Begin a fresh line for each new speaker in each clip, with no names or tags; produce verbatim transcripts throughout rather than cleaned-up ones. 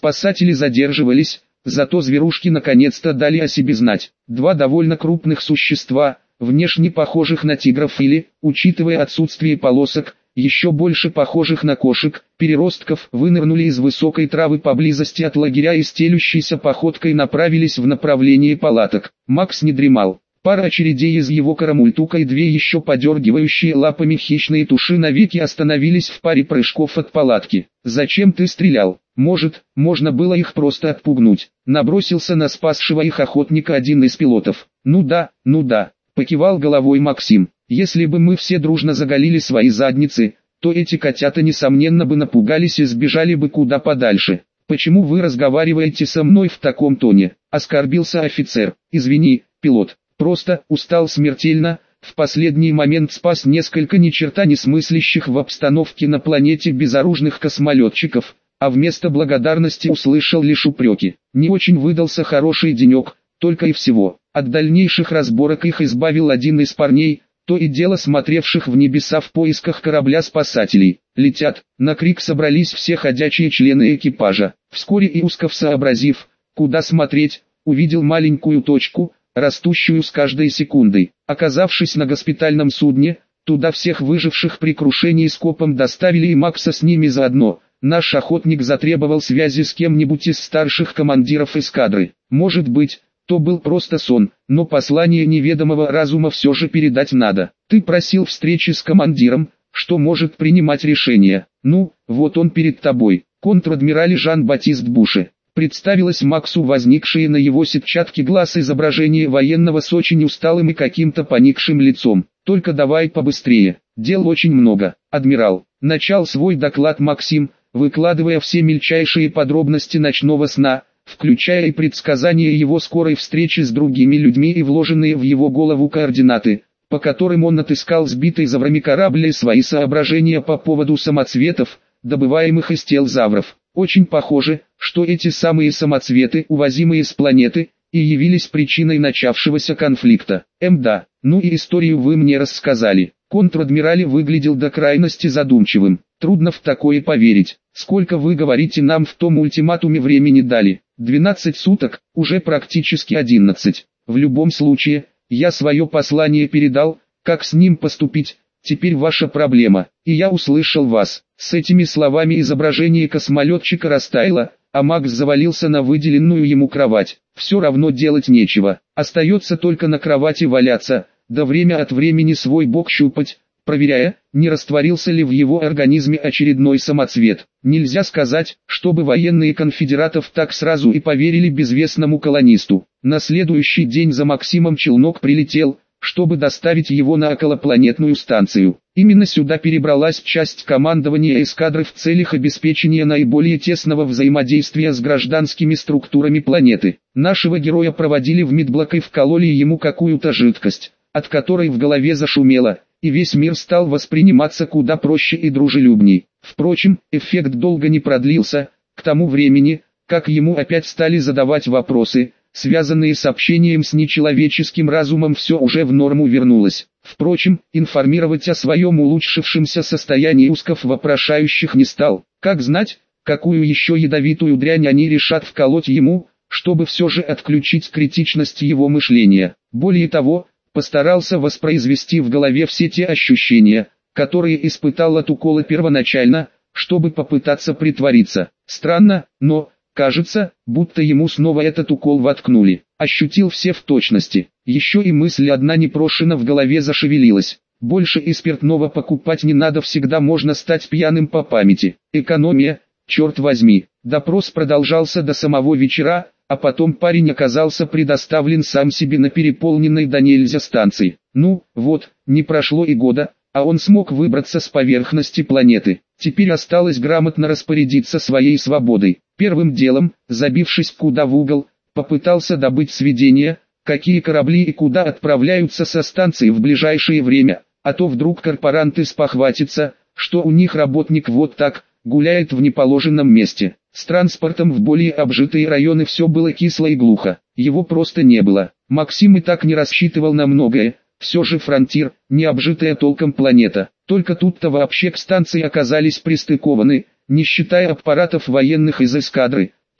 Спасатели задерживались, зато зверушки наконец-то дали о себе знать. Два довольно крупных существа, внешне похожих на тигров или, учитывая отсутствие полосок, еще больше похожих на кошек, переростков, вынырнули из высокой травы поблизости от лагеря и стелющейся походкой направились в направлении палаток. Макс не дремал. Пара очередей из его карамультука и две еще подергивающие лапами хищные туши навеки остановились в паре прыжков от палатки. «Зачем ты стрелял? Может, можно было их просто отпугнуть?» Набросился на спасшего их охотника один из пилотов. «Ну да, ну да», — покивал головой Максим. «Если бы мы все дружно заголили свои задницы, то эти котята несомненно бы напугались и сбежали бы куда подальше. Почему вы разговариваете со мной в таком тоне?» — оскорбился офицер. «Извини, пилот. Просто устал смертельно, в последний момент спас несколько ни черта не смыслящих в обстановке на планете безоружных космолетчиков, а вместо благодарности услышал лишь упреки. Не очень выдался хороший денек, только и всего. От дальнейших разборок их избавил один из парней, то и дело смотревших в небеса в поисках корабля спасателей. Летят, на крик собрались все ходячие члены экипажа. Вскоре Иусков, сообразив, куда смотреть, увидел маленькую точку, растущую с каждой секундой. Оказавшись на госпитальном судне, туда всех выживших при крушении скопом доставили и Макса с ними заодно. Наш охотник затребовал связи с кем-нибудь из старших командиров эскадры. Может быть, то был просто сон, но послание неведомого разума все же передать надо. Ты просил встречи с командиром, что может принимать решение. Ну, вот он перед тобой. Контр-адмираль Жан-Батист Буше. Представилось Максу возникшее на его сетчатке глаз изображение военного с очень усталым и каким-то поникшим лицом. Только давай побыстрее, дел очень много. Адмирал, начал свой доклад Максим, выкладывая все мельчайшие подробности ночного сна, включая и предсказания его скорой встречи с другими людьми и вложенные в его голову координаты, по которым он отыскал сбитый за время корабля и свои соображения по поводу самоцветов, добываемых из тел завров. Очень похоже, что эти самые самоцветы, увозимые с планеты, и явились причиной начавшегося конфликта. Эм да, ну и историю вы мне рассказали. Контр-адмираль выглядел до крайности задумчивым. Трудно в такое поверить. Сколько вы говорите нам в том ультиматуме времени дали? двенадцать суток, уже практически одиннадцать. В любом случае, я свое послание передал, как с ним поступить, теперь ваша проблема. И я услышал вас. С этими словами изображение космолетчика растаяло, а Макс завалился на выделенную ему кровать. Все равно делать нечего. Остается только на кровати валяться, да время от времени свой бок щупать, проверяя, не растворился ли в его организме очередной самоцвет. Нельзя сказать, чтобы военные конфедератов так сразу и поверили безвестному колонисту. На следующий день за Максимом челнок прилетел, чтобы доставить его на околопланетную станцию. Именно сюда перебралась часть командования эскадры в целях обеспечения наиболее тесного взаимодействия с гражданскими структурами планеты. Нашего героя проводили в медблок и вкололи ему какую-то жидкость, от которой в голове зашумело, и весь мир стал восприниматься куда проще и дружелюбней. Впрочем, эффект долго не продлился. К тому времени, как ему опять стали задавать вопросы, связанные с общением с нечеловеческим разумом, все уже в норму вернулось. Впрочем, информировать о своем улучшившемся состоянии Усков вопрошающих не стал. Как знать, какую еще ядовитую дрянь они решат вколоть ему, чтобы все же отключить критичность его мышления. Более того, постарался воспроизвести в голове все те ощущения, которые испытал от укола первоначально, чтобы попытаться притвориться. Странно, но, кажется, будто ему снова этот укол воткнули. Ощутил все в точности. Еще и мысль одна непрошена в голове зашевелилась. Больше и спиртного покупать не надо, всегда можно стать пьяным по памяти. Экономия, черт возьми. Допрос продолжался до самого вечера, а потом парень оказался предоставлен сам себе на переполненной до нельзя станции. Ну, вот, не прошло и года, а он смог выбраться с поверхности планеты. Теперь осталось грамотно распорядиться своей свободой. Первым делом, забившись куда в угол, попытался добыть сведения, какие корабли и куда отправляются со станции в ближайшее время, а то вдруг корпоранты спохватятся, что у них работник вот так, гуляет в неположенном месте. С транспортом в более обжитые районы все было кисло и глухо, его просто не было. Максим и так не рассчитывал на многое, все же фронтир, не обжитая толком планета. Только тут-то вообще к станции оказались пристыкованы, не считая аппаратов военных из эскадры,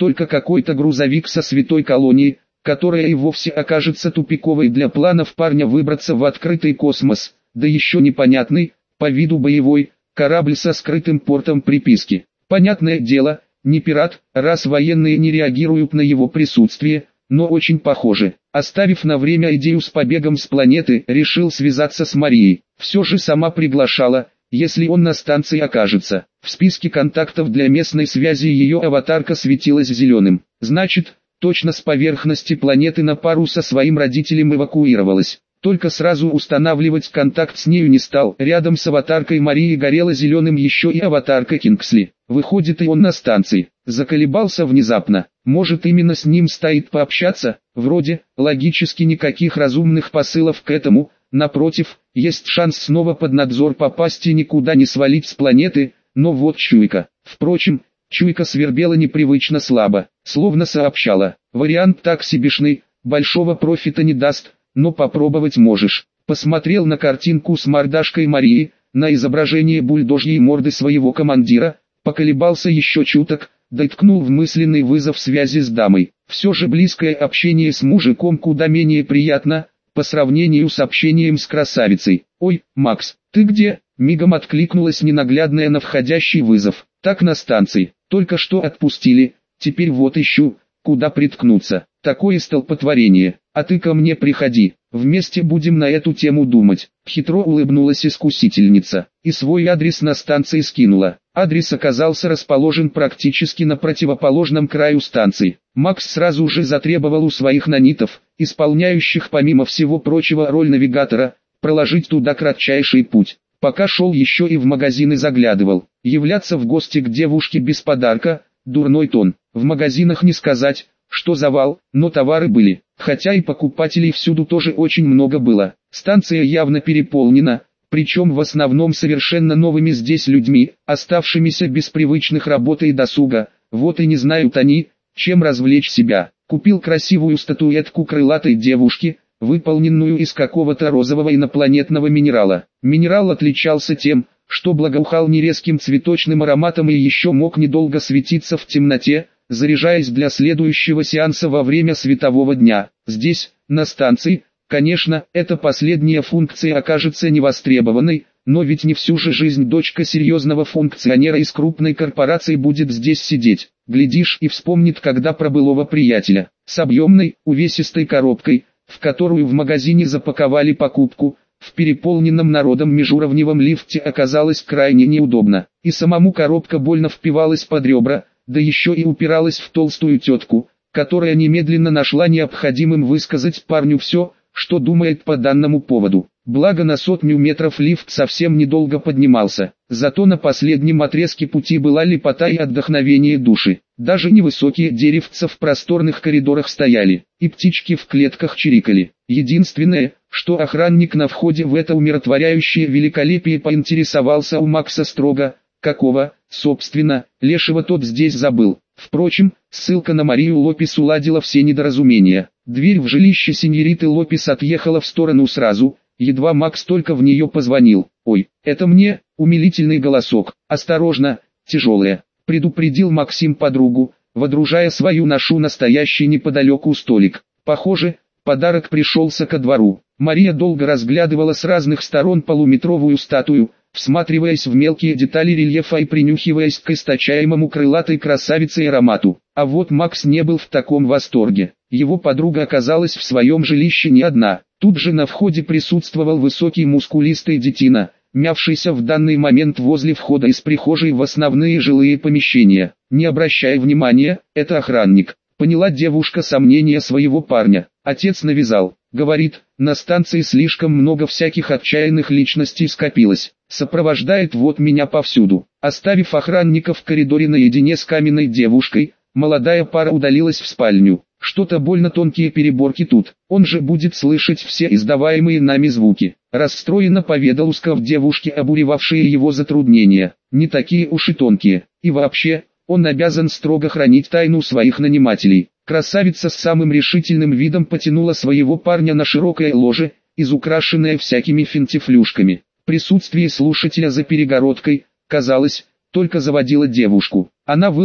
только какой-то грузовик со святой колонией, которая и вовсе окажется тупиковой для планов парня выбраться в открытый космос, да еще непонятный, по виду боевой, корабль со скрытым портом приписки. Понятное дело, не пират, раз военные не реагируют на его присутствие, но очень похоже. Оставив на время идею с побегом с планеты, решил связаться с Марией. Все же сама приглашала, если он на станции окажется. В списке контактов для местной связи ее аватарка светилась зеленым. Значит, точно с поверхности планеты на пару со своим родителем эвакуировалась. Только сразу устанавливать контакт с нею не стал. Рядом с аватаркой Марии горела зеленым еще и аватарка Кингсли. Выходит, и он на станции. Заколебался внезапно. Может, именно с ним стоит пообщаться? Вроде, логически никаких разумных посылов к этому. Напротив, есть шанс снова под надзор попасть и никуда не свалить с планеты, но вот чуйка. Впрочем, чуйка свербела непривычно слабо, словно сообщала: вариант так себешный, большого профита не даст, но попробовать можешь. Посмотрел на картинку с мордашкой Марии, на изображение бульдожьей морды своего командира, поколебался еще чуток, да и ткнул в мысленный вызов связи с дамой. Все же близкое общение с мужиком куда менее приятно, по сравнению с общением с красавицей. «Ой, Макс, ты где?» — мигом откликнулась ненаглядная на входящий вызов. «Так, на станции, только что отпустили, теперь вот ищу, куда приткнуться. Такое столпотворение, а ты ко мне приходи, вместе будем на эту тему думать». Хитро улыбнулась искусительница, и свой адрес на станции скинула. Адрес оказался расположен практически на противоположном краю станции. Макс сразу же затребовал у своих нанитов, исполняющих помимо всего прочего роль навигатора, проложить туда кратчайший путь. Пока шел, еще и в магазины заглядывал. Являться в гости к девушке без подарка – дурной тон. В магазинах не сказать, что завал, но товары были, хотя и покупателей всюду тоже очень много было. Станция явно переполнена, причем в основном совершенно новыми здесь людьми, оставшимися без привычных работы и досуга. Вот и не знают они, чем развлечь себя. Купил красивую статуэтку крылатой девушки, выполненную из какого-то розового инопланетного минерала. Минерал отличался тем, что благоухал нерезким цветочным ароматом и еще мог недолго светиться в темноте, заряжаясь для следующего сеанса во время светового дня. Здесь, на станции, конечно, эта последняя функция окажется невостребованной, но ведь не всю же жизнь дочка серьезного функционера из крупной корпорации будет здесь сидеть. Глядишь и вспомнит когда про былого приятеля. С объемной, увесистой коробкой, в которую в магазине запаковали покупку, в переполненном народом межуровневом лифте оказалось крайне неудобно. И самому коробка больно впивалась под ребра, да еще и упиралась в толстую тетку, которая немедленно нашла необходимым высказать парню все, что думает по данному поводу. Благо на сотню метров лифт совсем недолго поднимался, зато на последнем отрезке пути была лепота и отдохновение души. Даже невысокие деревца в просторных коридорах стояли, и птички в клетках чирикали. Единственное, что охранник на входе в это умиротворяющее великолепие поинтересовался у Макса строго: какого, собственно, лешего тот здесь забыл. Впрочем, ссылка на Марию Лопес уладила все недоразумения. Дверь в жилище сеньориты Лопес отъехала в сторону сразу, едва Макс только в нее позвонил. «Ой, это мне?» — умилительный голосок. «Осторожно, тяжелая», — предупредил Максим подругу, водружая свою ношу на стоящий неподалеку столик. Похоже, подарок пришелся ко двору. Мария долго разглядывала с разных сторон полуметровую статую, всматриваясь в мелкие детали рельефа и принюхиваясь к источаемому крылатой красавице и аромату. А вот Макс не был в таком восторге. Его подруга оказалась в своем жилище не одна. Тут же на входе присутствовал высокий мускулистый детина, мявшийся в данный момент возле входа из прихожей в основные жилые помещения. Не обращая внимания, это охранник. Поняла девушка сомнения своего парня. Отец навязал. Говорит, на станции слишком много всяких отчаянных личностей скопилось. Сопровождает вот меня повсюду. Оставив охранника в коридоре наедине с каменной девушкой, молодая пара удалилась в спальню. Что-то больно тонкие переборки тут. Он же будет слышать все издаваемые нами звуки. Расстроенно поведал Усков девушке, обуревавшие его затруднения. Не такие уж и тонкие. И вообще, он обязан строго хранить тайну своих нанимателей. Красавица с самым решительным видом потянула своего парня на широкое ложе, изукрашенное всякими финтифлюшками. Присутствие слушателя за перегородкой, казалось, только заводило девушку. Она выла,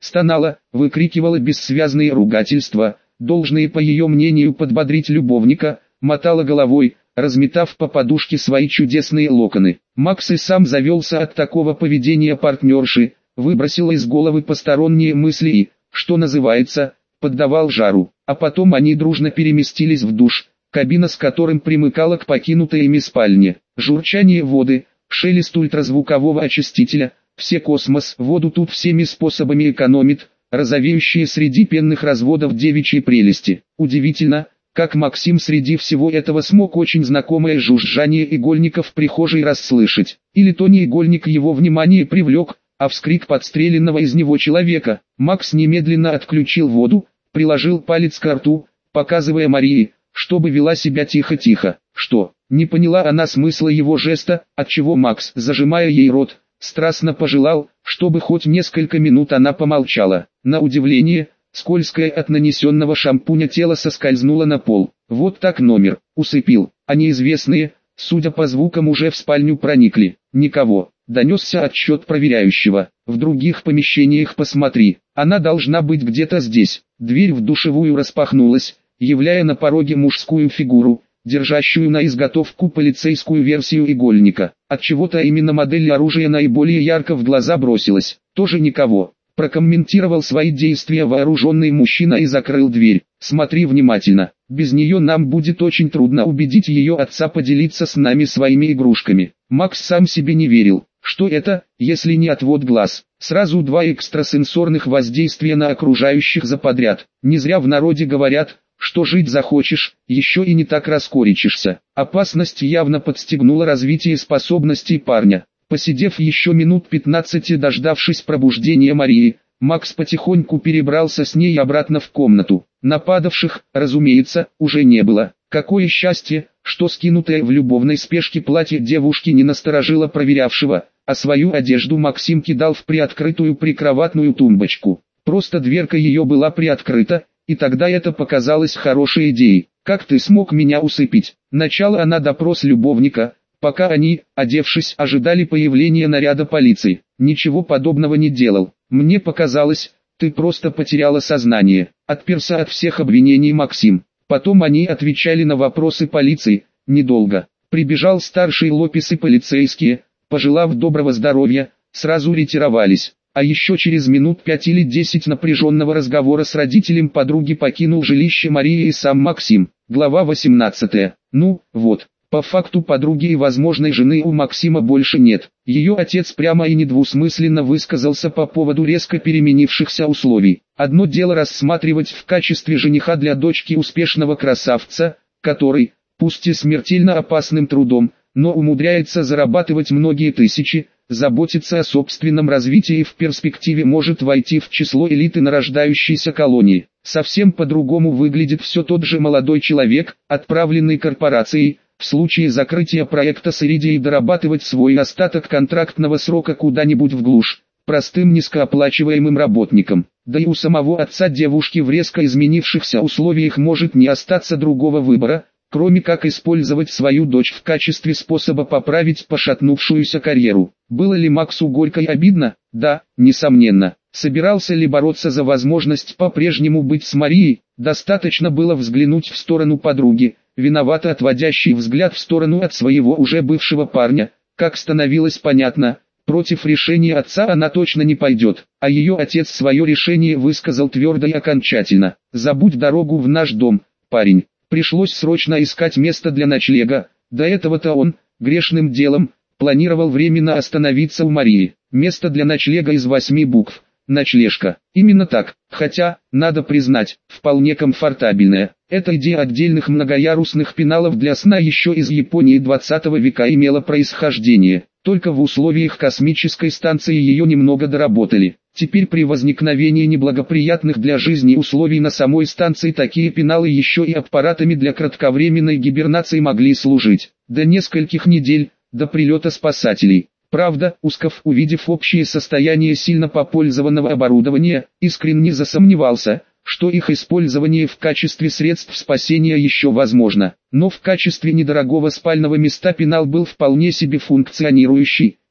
стонала, выкрикивала бессвязные ругательства, должные по ее мнению подбодрить любовника, мотала головой, разметав по подушке свои чудесные локоны. Макс и сам завелся от такого поведения партнерши, выбросил из головы посторонние мысли и, что называется, поддавал жару. А потом они дружно переместились в душ, кабина с которым примыкала к покинутой ими спальне. Журчание воды, шелест ультразвукового очистителя, все космос, воду тут всеми способами экономит, розовеющие среди пенных разводов девичьей прелести. Удивительно, как Максим среди всего этого смог очень знакомое жужжание игольника в прихожей расслышать. Или то не игольник его внимание привлек, а вскрик подстреленного из него человека. Макс немедленно отключил воду, приложил палец к рту, показывая Марии, чтобы вела себя тихо-тихо. Что? Не поняла она смысла его жеста, отчего Макс, зажимая ей рот, страстно пожелал, чтобы хоть несколько минут она помолчала. На удивление, скользкое от нанесенного шампуня тело соскользнуло на пол. Вот так номер, усыпил, а неизвестные, судя по звукам, уже в спальню проникли. Никого. Донесся отчет проверяющего. В других помещениях посмотри, она должна быть где-то здесь. Дверь в душевую распахнулась, являя на пороге мужскую фигуру, держащую на изготовку полицейскую версию игольника. Отчего-то именно модель оружия наиболее ярко в глаза бросилась. Тоже никого. Прокомментировал свои действия вооруженный мужчина и закрыл дверь. Смотри внимательно, без нее нам будет очень трудно убедить ее отца поделиться с нами своими игрушками. Макс сам себе не верил. Что это, если не отвод глаз? Сразу два экстрасенсорных воздействия на окружающих за подряд. Не зря в народе говорят, что жить захочешь, еще и не так раскорячишься. Опасность явно подстегнула развитие способностей парня. Посидев еще минут пятнадцать и дождавшись пробуждения Марии, Макс потихоньку перебрался с ней обратно в комнату. Нападавших, разумеется, уже не было. Какое счастье, что скинутое в любовной спешке платье девушки не насторожило проверявшего, а свою одежду Максим кидал в приоткрытую прикроватную тумбочку. Просто дверка ее была приоткрыта, и тогда это показалось хорошей идеей. «Как ты смог меня усыпить?» Начала она допрос любовника, пока они, одевшись, ожидали появления наряда полиции. «Ничего подобного не делал. Мне показалось, ты просто потеряла сознание». Отперся от всех обвинений Максим. Потом они отвечали на вопросы полиции, недолго. Прибежал старший Лопес и полицейские, пожелав доброго здоровья, сразу ретировались. А еще через минут пять или десять напряженного разговора с родителем подруги покинул жилище Марии и сам Максим. Глава восемнадцатая. Ну, вот. По факту подруги и возможной жены у Максима больше нет. Ее отец прямо и недвусмысленно высказался по поводу резко переменившихся условий. Одно дело рассматривать в качестве жениха для дочки успешного красавца, который, пусть и смертельно опасным трудом, но умудряется зарабатывать многие тысячи, заботиться о собственном развитии и в перспективе может войти в число элиты нарождающейся колонии. Совсем по-другому выглядит все тот же молодой человек, отправленный корпорацией, в случае закрытия проекта с Иридией дорабатывать свой остаток контрактного срока куда-нибудь в глушь, простым низкооплачиваемым работникам. Да и у самого отца девушки в резко изменившихся условиях может не остаться другого выбора, кроме как использовать свою дочь в качестве способа поправить пошатнувшуюся карьеру. Было ли Максу горько и обидно? Да, несомненно. Собирался ли бороться за возможность по-прежнему быть с Марией? Достаточно было взглянуть в сторону подруги, виновато отводящий взгляд в сторону от своего уже бывшего парня, как становилось понятно, против решения отца она точно не пойдет, а ее отец свое решение высказал твердо и окончательно. «Забудь дорогу в наш дом, парень». Пришлось срочно искать место для ночлега, до этого-то он, грешным делом, планировал временно остановиться у Марии. Место для ночлега из восьми букв. Ночлежка. Именно так, хотя, надо признать, вполне комфортабельная. Эта идея отдельных многоярусных пеналов для сна еще из Японии двадцатого века имела происхождение. Только в условиях космической станции ее немного доработали. Теперь при возникновении неблагоприятных для жизни условий на самой станции такие пеналы еще и аппаратами для кратковременной гибернации могли служить. До нескольких недель, до прилета спасателей. Правда, Усков, увидев общее состояние сильно попользованного оборудования, искренне засомневался, что их использование в качестве средств спасения еще возможно. Но в качестве недорогого спального места пенал был вполне себе функционирующий,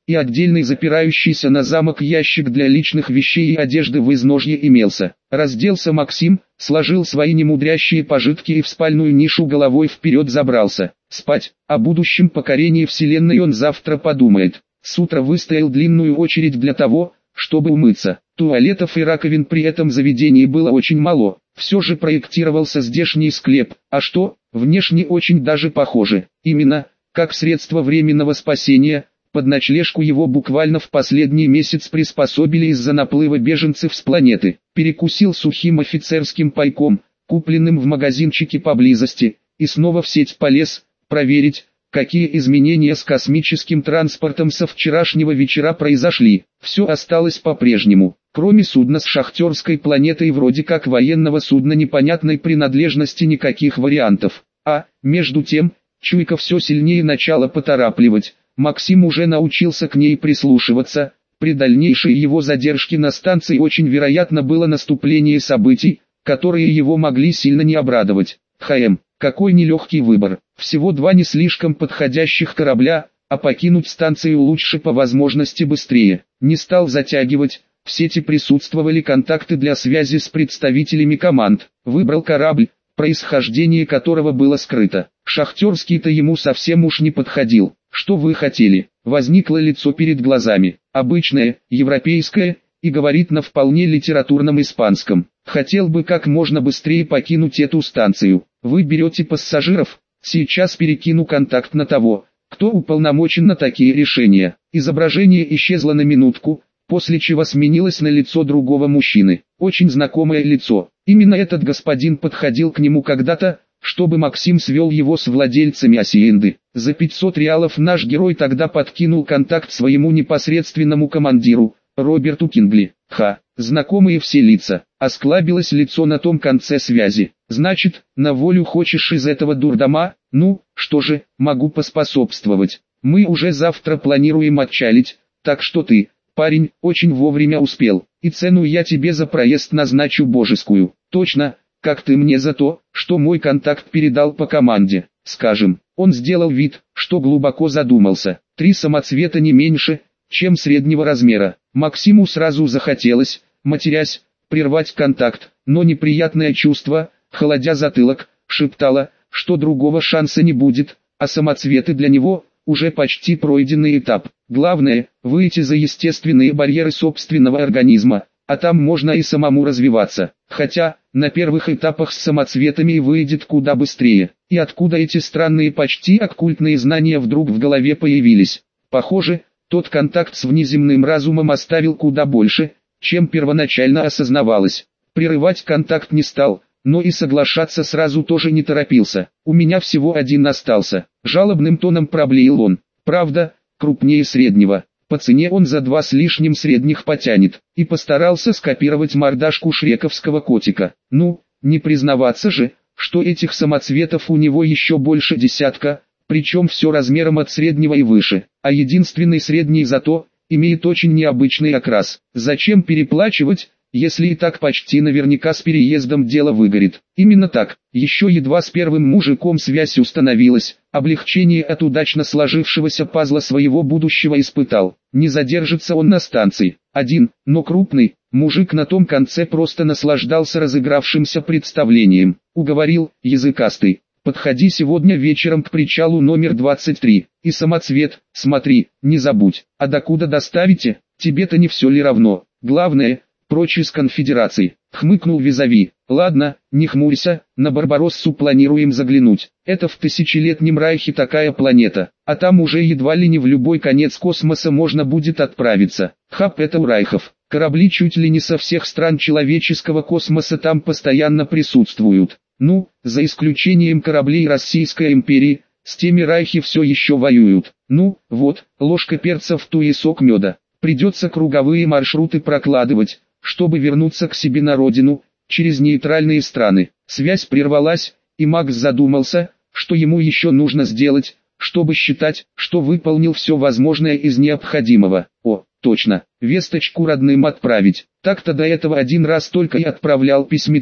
и отдельный запирающийся на замок ящик для личных вещей и одежды в изножье имелся. Разделся Максим, сложил свои немудрящие пожитки и в спальную нишу головой вперед забрался. Спать. О будущем покорении вселенной он завтра подумает. С утра выстоял длинную очередь для того, чтобы умыться. Туалетов и раковин при этом заведении было очень мало. Все же проектировался здешний склеп, а что, внешне очень даже похоже. Именно, как средство временного спасения, под ночлежку его буквально в последний месяц приспособили из-за наплыва беженцев с планеты. Перекусил сухим офицерским пайком, купленным в магазинчике поблизости, и снова в сеть полез, проверить, какие изменения с космическим транспортом со вчерашнего вечера произошли. Все осталось по-прежнему, кроме судна с шахтерской планетой вроде как военного судна непонятной принадлежности никаких вариантов. А, между тем, чуйка все сильнее начала поторапливать. Максим уже научился к ней прислушиваться. При дальнейшей его задержке на станции очень вероятно было наступление событий, которые его могли сильно не обрадовать. ХМ. Какой нелегкий выбор. Всего два не слишком подходящих корабля, а покинуть станцию лучше по возможности быстрее. Не стал затягивать, в сети присутствовали контакты для связи с представителями команд. Выбрал корабль, происхождение которого было скрыто. Шахтерский-то ему совсем уж не подходил. Что вы хотели? Возникло лицо перед глазами. Обычное, европейское, и говорит на вполне литературном испанском. Хотел бы как можно быстрее покинуть эту станцию. Вы берете пассажиров? Сейчас перекину контакт на того, кто уполномочен на такие решения. Изображение исчезло на минутку, после чего сменилось на лицо другого мужчины. Очень знакомое лицо. Именно этот господин подходил к нему когда-то, чтобы Максим свел его с владельцами Асиенды. За пятьсот реалов наш герой тогда подкинул контакт своему непосредственному командиру, Роберту Кингли. Ха, знакомые все лица. Осклабилось лицо на том конце связи. Значит, на волю хочешь из этого дурдома? Ну, что же, могу поспособствовать. Мы уже завтра планируем отчалить, так что ты, парень, очень вовремя успел. И цену я тебе за проезд назначу божескую. Точно, как ты мне за то, что мой контакт передал по команде. Скажем, он сделал вид, что глубоко задумался. Три самоцвета не меньше, чем среднего размера. Максиму сразу захотелось, матерясь, прервать контакт, но неприятное чувство, холодя затылок, шептало, что другого шанса не будет, а самоцветы для него – уже почти пройденный этап. Главное – выйти за естественные барьеры собственного организма, а там можно и самому развиваться. Хотя, на первых этапах с самоцветами выйдет куда быстрее. И откуда эти странные почти оккультные знания вдруг в голове появились? Похоже, тот контакт с внеземным разумом оставил куда больше, чем первоначально осознавалось. Прерывать контакт не стал, но и соглашаться сразу тоже не торопился. У меня всего один остался. Жалобным тоном проблеял он. Правда, крупнее среднего. По цене он за два с лишним средних потянет. И постарался скопировать мордашку шрековского котика. Ну, не признаваться же, что этих самоцветов у него еще больше десятка, причем все размером от среднего и выше. А единственный средний зато имеет очень необычный окрас. Зачем переплачивать, если и так почти наверняка с переездом дело выгорит? Именно так, еще едва с первым мужиком связь установилась, облегчение от удачно сложившегося пазла своего будущего испытал. Не задержится он на станции. Один, но крупный, мужик на том конце просто наслаждался разыгравшимся представлением. Уговорил, языкастый. Подходи сегодня вечером к причалу номер двадцать три. И самоцвет, смотри, не забудь. А докуда доставите? Тебе-то не все ли равно? Главное, прочь из конфедерации. Хмыкнул визави. Ладно, не хмурься, на Барбароссу планируем заглянуть. Это в тысячелетнем райхе такая планета. А там уже едва ли не в любой конец космоса можно будет отправиться. Хаб это у райхов. Корабли чуть ли не со всех стран человеческого космоса там постоянно присутствуют. Ну, за исключением кораблей Российской империи, с теми райхи все еще воюют. Ну, вот, ложка перца в туесок меда. Придется круговые маршруты прокладывать, чтобы вернуться к себе на родину, через нейтральные страны. Связь прервалась, и Макс задумался, что ему еще нужно сделать, чтобы считать, что выполнил все возможное из необходимого. О, точно, весточку родным отправить. Так-то до этого один раз только и отправлял письмецо.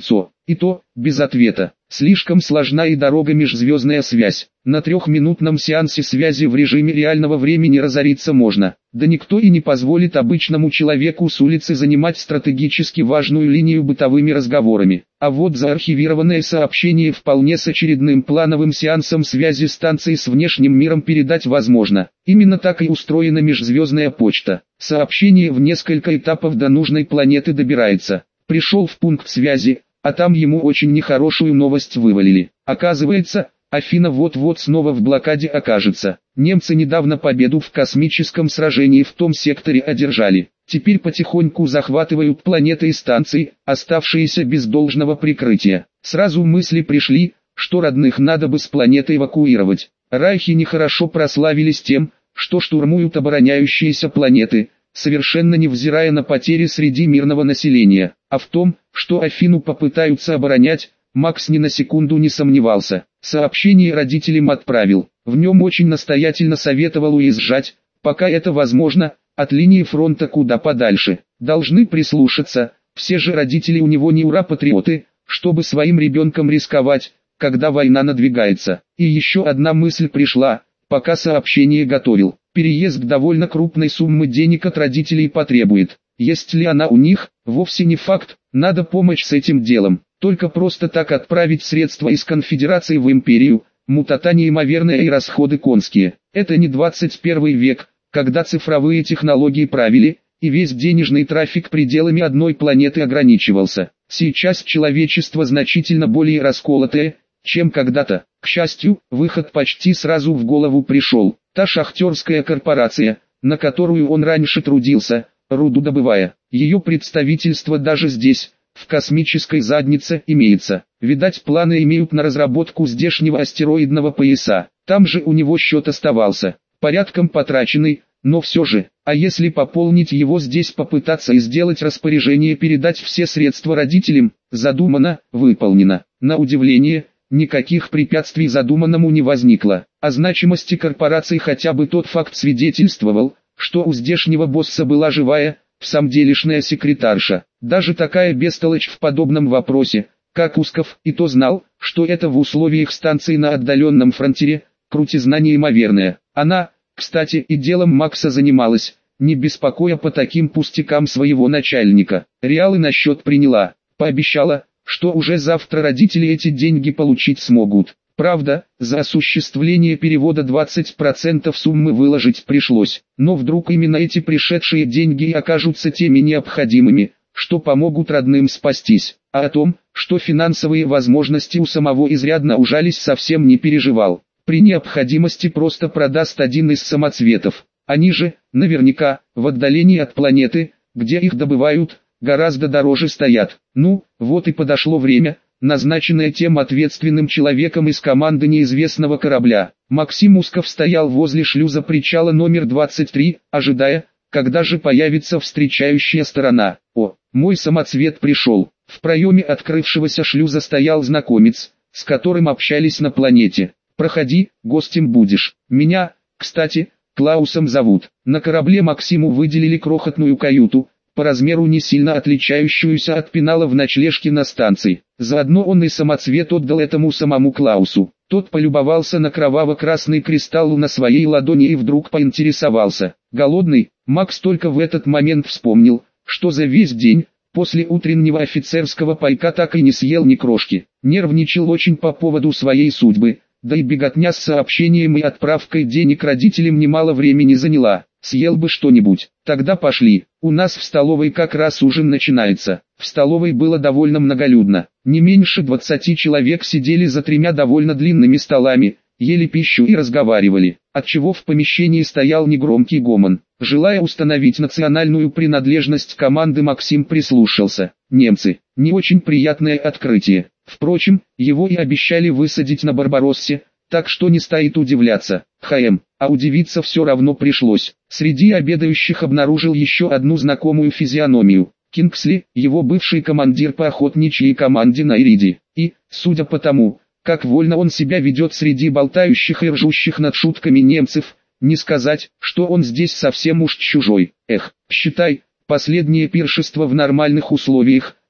И то, без ответа. Слишком сложна и дорога межзвездная связь. На трехминутном сеансе связи в режиме реального времени разориться можно. Да никто и не позволит обычному человеку с улицы занимать стратегически важную линию бытовыми разговорами. А вот заархивированное сообщение вполне с очередным плановым сеансом связи станции с внешним миром передать возможно. Именно так и устроена межзвездная почта. Сообщение в несколько этапов до нужной планеты добирается. Пришел в пункт связи, а там ему очень нехорошую новость вывалили. Оказывается, Афина вот-вот снова в блокаде окажется. Немцы недавно победу в космическом сражении в том секторе одержали. Теперь потихоньку захватывают планеты и станции, оставшиеся без должного прикрытия. Сразу мысли пришли, что родных надо бы с планеты эвакуировать. Райхи нехорошо прославились тем, что штурмуют обороняющиеся планеты, совершенно невзирая на потери среди мирного населения. А в том, что Афину попытаются оборонять, Макс ни на секунду не сомневался. Сообщение родителям отправил. В нем очень настоятельно советовал уезжать, пока это возможно, от линии фронта куда подальше. Должны прислушаться, все же родители у него не ура-патриоты, чтобы своим ребенком рисковать, когда война надвигается. И еще одна мысль пришла, пока сообщение готовил. Переезд довольно крупной суммы денег от родителей потребует. Есть ли она у них, вовсе не факт, надо помочь с этим делом. Только просто так отправить средства из конфедерации в империю, мутата неимоверная и расходы конские. Это не двадцать первый век, когда цифровые технологии правили, и весь денежный трафик пределами одной планеты ограничивался. Сейчас человечество значительно более расколотое, чем когда-то. К счастью, выход почти сразу в голову пришел. Та шахтерская корпорация, на которую он раньше трудился, руду добывая. Ее представительство даже здесь, в космической заднице, имеется. Видать, планы имеют на разработку здешнего астероидного пояса. Там же у него счет оставался, порядком потраченный, но все же. А если пополнить его здесь, попытаться и сделать распоряжение передать все средства родителям, задумано, выполнено. На удивление, никаких препятствий задуманному не возникло. О значимости корпорации хотя бы тот факт свидетельствовал, что у здешнего босса была живая, всамделишная секретарша. Даже такая бестолочь в подобном вопросе, как Усков, и то знал, что это в условиях станции на отдаленном фронтире, крутизна неимоверная. Она, кстати, и делом Макса занималась, не беспокоя по таким пустякам своего начальника. Реалы на счет приняла, пообещала, что уже завтра родители эти деньги получить смогут. Правда, за осуществление перевода двадцать процентов суммы выложить пришлось. Но вдруг именно эти пришедшие деньги и окажутся теми необходимыми, что помогут родным спастись. А о том, что финансовые возможности у самого изрядно ужались, совсем не переживал. При необходимости просто продаст один из самоцветов. Они же, наверняка, в отдалении от планеты, где их добывают, гораздо дороже стоят. Ну, вот и подошло время, назначенное тем ответственным человеком из команды неизвестного корабля. Максим Усков стоял возле шлюза причала номер двадцать три, ожидая, когда же появится встречающая сторона. О, мой самоцвет пришел. В проеме открывшегося шлюза стоял знакомец, с которым общались на планете. «Проходи, гостем будешь. Меня, кстати, Клаусом зовут». На корабле Максиму выделили крохотную каюту, по размеру не сильно отличающуюся от пенала в ночлежке на станции. Заодно он и самоцвет отдал этому самому Клаусу. Тот полюбовался на кроваво-красный кристалл на своей ладони и вдруг поинтересовался. Голодный? Макс только в этот момент вспомнил, что за весь день, после утреннего офицерского пайка, так и не съел ни крошки. Нервничал очень по поводу своей судьбы, да и беготня с сообщением и отправкой денег родителям немало времени заняла. Съел бы что-нибудь. Тогда пошли. У нас в столовой как раз ужин начинается. В столовой было довольно многолюдно. Не меньше двадцати человек сидели за тремя довольно длинными столами, ели пищу и разговаривали, отчего в помещении стоял негромкий гомон. Желая установить национальную принадлежность команды, Максим прислушался. Немцы. Не очень приятное открытие. Впрочем, его и обещали высадить на Барбароссе, так что не стоит удивляться. ХМ, а удивиться все равно пришлось. Среди обедающих обнаружил еще одну знакомую физиономию. Кингсли, его бывший командир по охотничьей команде на Ириде. И, судя по тому, как вольно он себя ведет среди болтающих и ржущих над шутками немцев, не сказать, что он здесь совсем уж чужой. Эх, считай, последнее пиршество в нормальных условиях,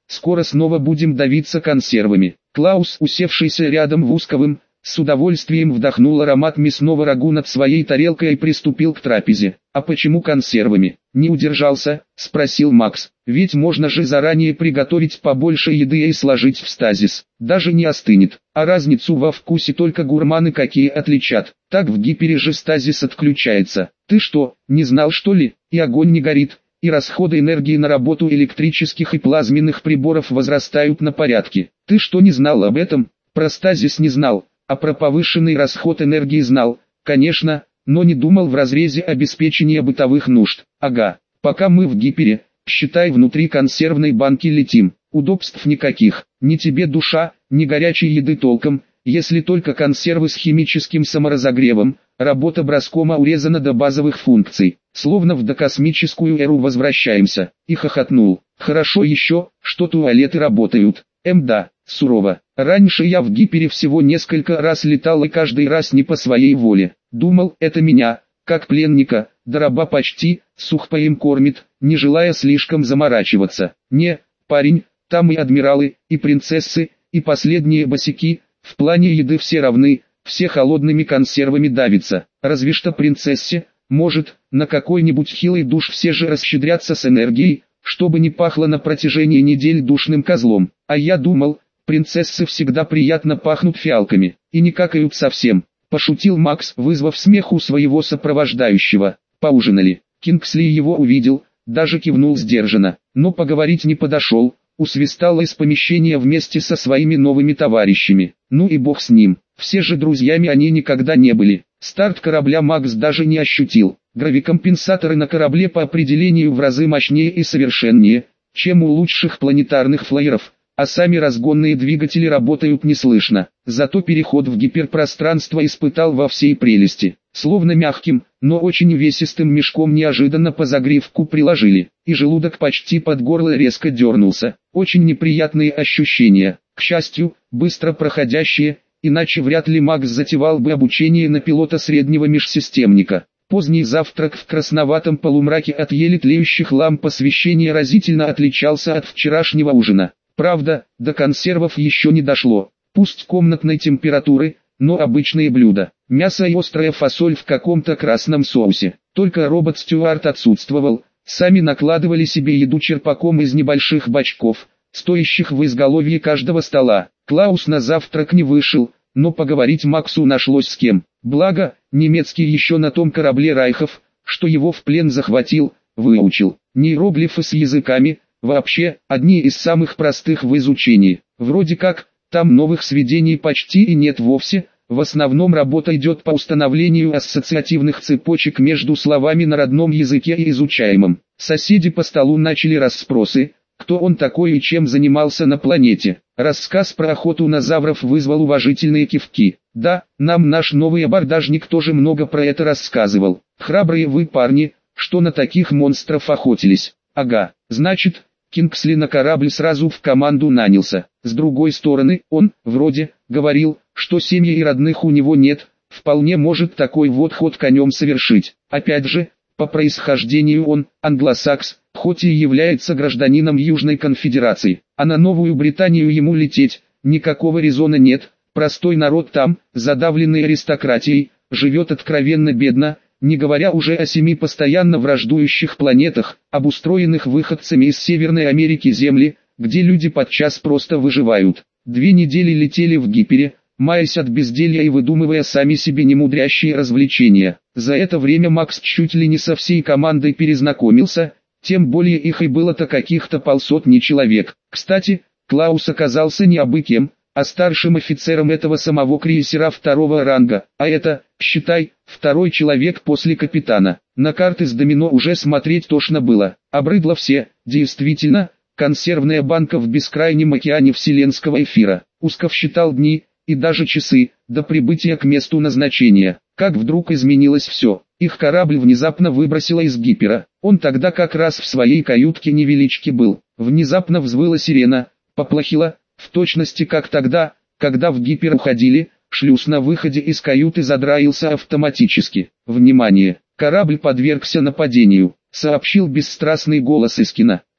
скоро снова будем давиться консервами. Клаус, усевшийся рядом в узковым, с удовольствием вдохнул аромат мясного рагу над своей тарелкой и приступил к трапезе. «А почему консервами?» «Не удержался», — спросил Макс. «Ведь можно же заранее приготовить побольше еды и сложить в стазис. Даже не остынет. А разницу во вкусе только гурманы какие отличат. Так в гипере же стазис отключается. Ты что, не знал что ли? И огонь не горит, и расходы энергии на работу электрических и плазменных приборов возрастают на порядки. Ты что, не знал об этом?» «Про стазис не знал. А про повышенный расход энергии знал, конечно, но не думал в разрезе обеспечения бытовых нужд. Ага, пока мы в гипере, считай, внутри консервной банки летим. Удобств никаких, ни тебе душа, ни горячей еды толком, если только консервы с химическим саморазогревом. Работа броскома урезана до базовых функций, словно в докосмическую эру возвращаемся». И хохотнул. «Хорошо еще, что туалеты работают. Эм да, сурово. Раньше я в гипере всего несколько раз летал и каждый раз не по своей воле. Думал, это меня, как пленника, да раба почти, сухпаем кормит, не желая слишком заморачиваться. Не, парень, там и адмиралы, и принцессы, и последние босяки, в плане еды все равны, все холодными консервами давятся. Разве что принцессе, может, на какой-нибудь хилый душ все же расщедрятся с энергией, чтобы не пахло на протяжении недель душным козлом. А я думал, принцессы всегда приятно пахнут фиалками, и не какают совсем», — пошутил Макс, вызвав смех у своего сопровождающего. Поужинали. Кингсли его увидел, даже кивнул сдержанно, но поговорить не подошел, усвистал из помещения вместе со своими новыми товарищами. Ну и бог с ним, все же друзьями они никогда не были. Старт корабля Макс даже не ощутил. Гравикомпенсаторы на корабле по определению в разы мощнее и совершеннее, чем у лучших планетарных флайеров, а сами разгонные двигатели работают неслышно. Зато переход в гиперпространство испытал во всей прелести. Словно мягким, но очень увесистым мешком неожиданно по загривку приложили, и желудок почти под горло резко дернулся. Очень неприятные ощущения, к счастью, быстро проходящие, иначе вряд ли Макс затевал бы обучение на пилота среднего межсистемника. Поздний завтрак в красноватом полумраке от еле тлеющих ламп освещения разительно отличался от вчерашнего ужина. Правда, до консервов еще не дошло. Пусть комнатной температуры, но обычные блюда. Мясо и острая фасоль в каком-то красном соусе. Только робот Стюарт отсутствовал. Сами накладывали себе еду черпаком из небольших бачков, стоящих в изголовье каждого стола. Клаус на завтрак не вышел, но поговорить Максу нашлось с кем. Благо, немецкий еще на том корабле Райхов, что его в плен захватил, выучил. Нейроглифы с языками, вообще, одни из самых простых в изучении. Вроде как, там новых сведений почти и нет вовсе, в основном работа идет по установлению ассоциативных цепочек между словами на родном языке и изучаемым. Соседи по столу начали расспросы, кто он такой и чем занимался на планете. Рассказ про охоту на завров вызвал уважительные кивки. Да, нам наш новый абордажник тоже много про это рассказывал. Храбрые вы парни, что на таких монстров охотились. Ага, значит, Кингсли на корабль сразу в команду нанялся. С другой стороны, он, вроде, говорил, что семьи и родных у него нет, вполне может такой вот ход конем совершить. Опять же, по происхождению он, англосакс, хоть и является гражданином Южной конфедерации, а на Новую Британию ему лететь, никакого резона нет. Простой народ там, задавленный аристократией, живет откровенно бедно, не говоря уже о семи постоянно враждующих планетах, обустроенных выходцами из Северной Америки земли, где люди подчас просто выживают. Две недели летели в гипере, маясь от безделья и выдумывая сами себе немудрящие развлечения. За это время Макс чуть ли не со всей командой перезнакомился, тем более их и было-то каких-то полсотни человек. Кстати, Клаус оказался не абы кем, а старшим офицером этого самого крейсера второго ранга, а это, считай, второй человек после капитана. На карты с домино уже смотреть тошно было, обрыдло все, действительно, консервная банка в бескрайнем океане вселенского эфира. Усков считал дни, и даже часы, до прибытия к месту назначения. Как вдруг изменилось все. Их корабль внезапно выбросило из гипера. Он тогда как раз в своей каютке невелички был. Внезапно взвыла сирена, поплохело, в точности как тогда, когда в гипер уходили, шлюз на выходе из каюты задраился автоматически. Внимание! Корабль подвергся нападению, сообщил бесстрастный голос Искина.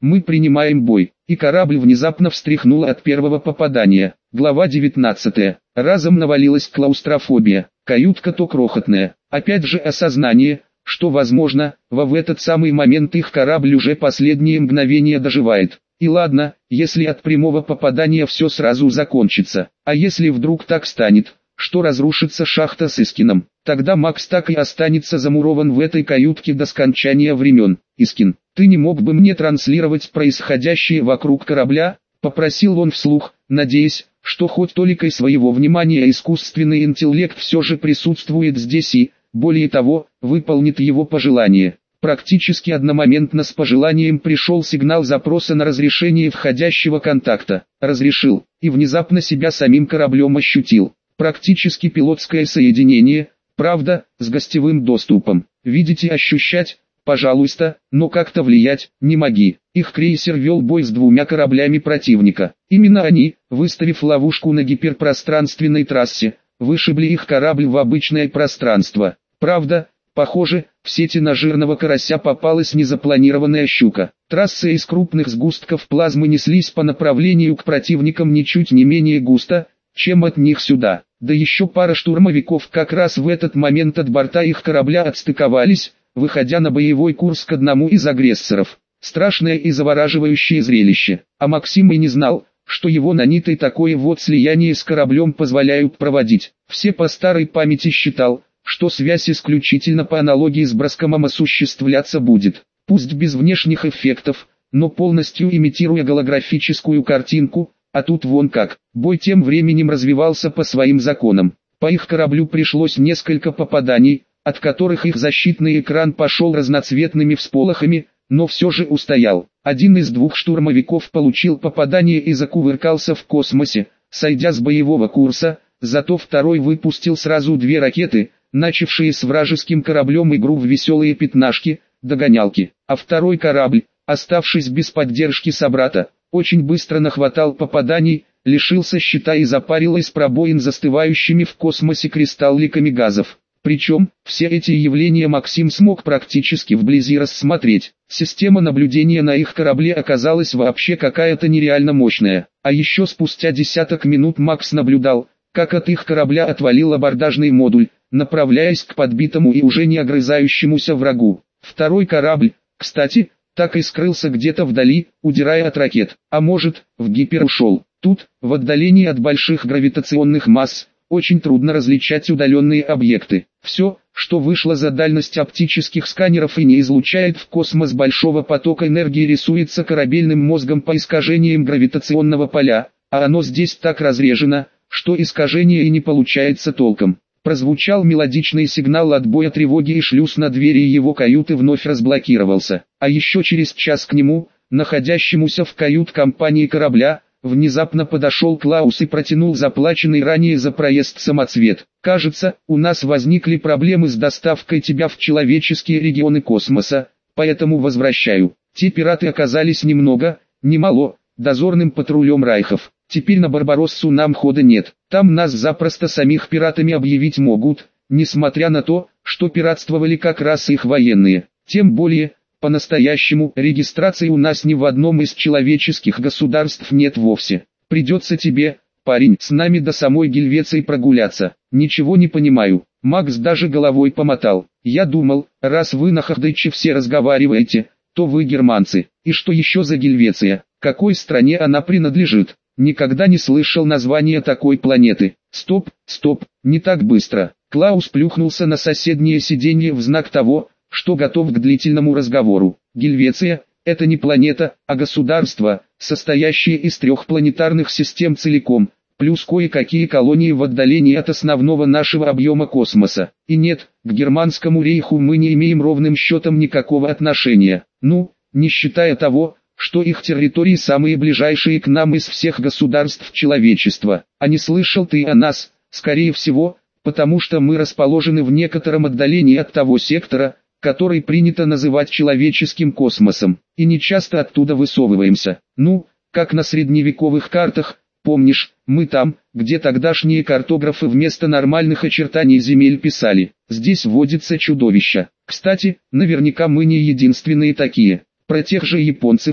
Мы принимаем бой. И корабль внезапно встряхнуло от первого попадания. Глава девятнадцатая. Разом навалилась клаустрофобия. Каютка то крохотная. Опять же осознание, что возможно, во в этот самый момент их корабль уже последние мгновения доживает. И ладно, если от прямого попадания все сразу закончится. А если вдруг так станет, что разрушится шахта с Искином, тогда Макс так и останется замурован в этой каютке до скончания времен. «Искин, ты не мог бы мне транслировать происходящее вокруг корабля?» — попросил он вслух, надеясь, что хоть толикой своего внимания искусственный интеллект все же присутствует здесь и, более того, выполнит его пожелание. Практически одномоментно с пожеланием пришел сигнал запроса на разрешение входящего контакта. Разрешил, и внезапно себя самим кораблем ощутил. Практически пилотское соединение, правда, с гостевым доступом. Видеть и ощущать, пожалуйста, но как-то влиять не моги. Их крейсер вел бой с двумя кораблями противника. Именно они, выставив ловушку на гиперпространственной трассе, вышибли их корабль в обычное пространство. Правда, похоже, в сети на жирного карася попалась незапланированная щука. Трассы из крупных сгустков плазмы неслись по направлению к противникам ничуть не менее густо, чем от них сюда. Да еще пара штурмовиков как раз в этот момент от борта их корабля отстыковались, выходя на боевой курс к одному из агрессоров. Страшное и завораживающее зрелище. А Максим и не знал, что его нанитой такое вот слияние с кораблем позволяют проводить. Все по старой памяти считал, что связь исключительно по аналогии с Броскомом осуществляться будет. Пусть без внешних эффектов, но полностью имитируя голографическую картинку. А тут вон как. Бой тем временем развивался по своим законам. По их кораблю пришлось несколько попаданий, от которых их защитный экран пошел разноцветными всполохами, но все же устоял. Один из двух штурмовиков получил попадание и закувыркался в космосе, сойдя с боевого курса, зато второй выпустил сразу две ракеты, начавшие с вражеским кораблем игру в веселые пятнашки, догонялки. А второй корабль, оставшись без поддержки собрата, очень быстро нахватал попаданий, лишился щита и запарил из пробоин застывающими в космосе кристалликами газов. Причем, все эти явления Максим смог практически вблизи рассмотреть. Система наблюдения на их корабле оказалась вообще какая-то нереально мощная. А еще спустя десяток минут Макс наблюдал, как от их корабля отвалил абордажный модуль, направляясь к подбитому и уже не огрызающемуся врагу. Второй корабль, кстати, так и скрылся где-то вдали, удирая от ракет, а может, в гипер ушел. Тут, в отдалении от больших гравитационных масс, очень трудно различать удаленные объекты. Все, что вышло за дальность оптических сканеров и не излучает в космос большого потока энергии, рисуется корабельным мозгом по искажениям гравитационного поля, а оно здесь так разрежено, что искажение и не получается толком. Прозвучал мелодичный сигнал отбоя тревоги, и шлюз на двери его каюты вновь разблокировался. А еще через час к нему, находящемуся в кают-компании корабля, внезапно подошел Клаус и протянул заплаченный ранее за проезд самоцвет. «Кажется, у нас возникли проблемы с доставкой тебя в человеческие регионы космоса, поэтому возвращаю». Те пираты оказались ни много, ни мало, дозорным патрулем Райхов. Теперь на Барбароссу нам хода нет. Там нас запросто самих пиратами объявить могут, несмотря на то, что пиратствовали как раз их военные. Тем более, по-настоящему, регистрации у нас ни в одном из человеческих государств нет вовсе. Придется тебе, парень, с нами до самой Гельвеции прогуляться. Ничего не понимаю. Макс даже головой помотал. Я думал, раз вы на Ходыче все разговариваете, то вы германцы. И что еще за Гельвеция? Какой стране она принадлежит? Никогда не слышал названия такой планеты. Стоп, стоп, не так быстро. Клаус плюхнулся на соседнее сиденье в знак того, что готов к длительному разговору. Гельвеция – это не планета, а государство, состоящее из трех планетарных систем целиком, плюс кое-какие колонии в отдалении от основного нашего объема космоса. И нет, к германскому рейху мы не имеем ровным счетом никакого отношения. Ну, не считая того, что их территории самые ближайшие к нам из всех государств человечества. А не слышал ты о нас, скорее всего, потому что мы расположены в некотором отдалении от того сектора, который принято называть человеческим космосом, и не часто оттуда высовываемся. Ну, как на средневековых картах, помнишь, мы там, где тогдашние картографы вместо нормальных очертаний земель писали. Здесь водится чудовища. Кстати, наверняка мы не единственные такие. Про тех же японцев,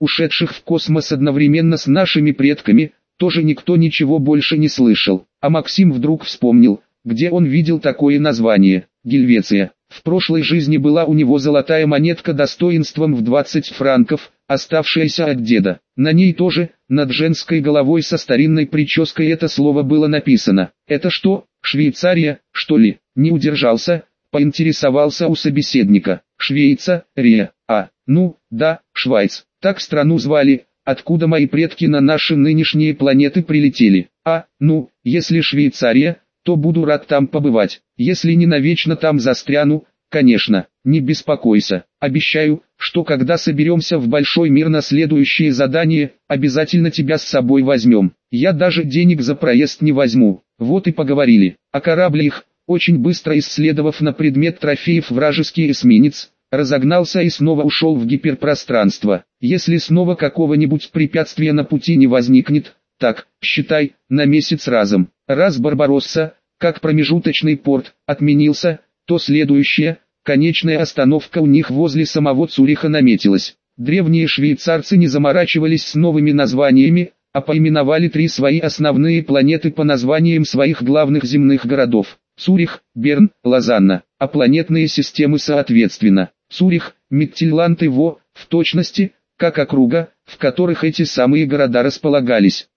ушедших в космос одновременно с нашими предками, тоже никто ничего больше не слышал. А Максим вдруг вспомнил, где он видел такое название – Гельвеция. В прошлой жизни была у него золотая монетка достоинством в двадцать франков, оставшаяся от деда. На ней тоже, над женской головой со старинной прической, это слово было написано. «Это что, Швейцария, что ли?» Не удержался, поинтересовался у собеседника. «Швейца, Рия, а, ну, да, Швайц, так страну звали, откуда мои предки на наши нынешние планеты прилетели. А, ну, если Швейцария, то буду рад там побывать. Если не навечно там застряну, конечно, не беспокойся. Обещаю, что когда соберемся в большой мир на следующее задание, обязательно тебя с собой возьмем. Я даже денег за проезд не возьму». Вот и поговорили. А корабль их, очень быстро исследовав на предмет трофеев вражеский эсминец, разогнался и снова ушел в гиперпространство. Если снова какого-нибудь препятствия на пути не возникнет, так, считай, на месяц разом. Раз Барбаросса, как промежуточный порт, отменился, то следующая, конечная остановка у них возле самого Цюриха наметилась. Древние швейцарцы не заморачивались с новыми названиями, а поименовали три свои основные планеты по названиям своих главных земных городов: Цюрих, Берн, Лозанна, а планетные системы соответственно: Цюрих, Миттельланд и Во, в точности, как округа, в которых эти самые города располагались.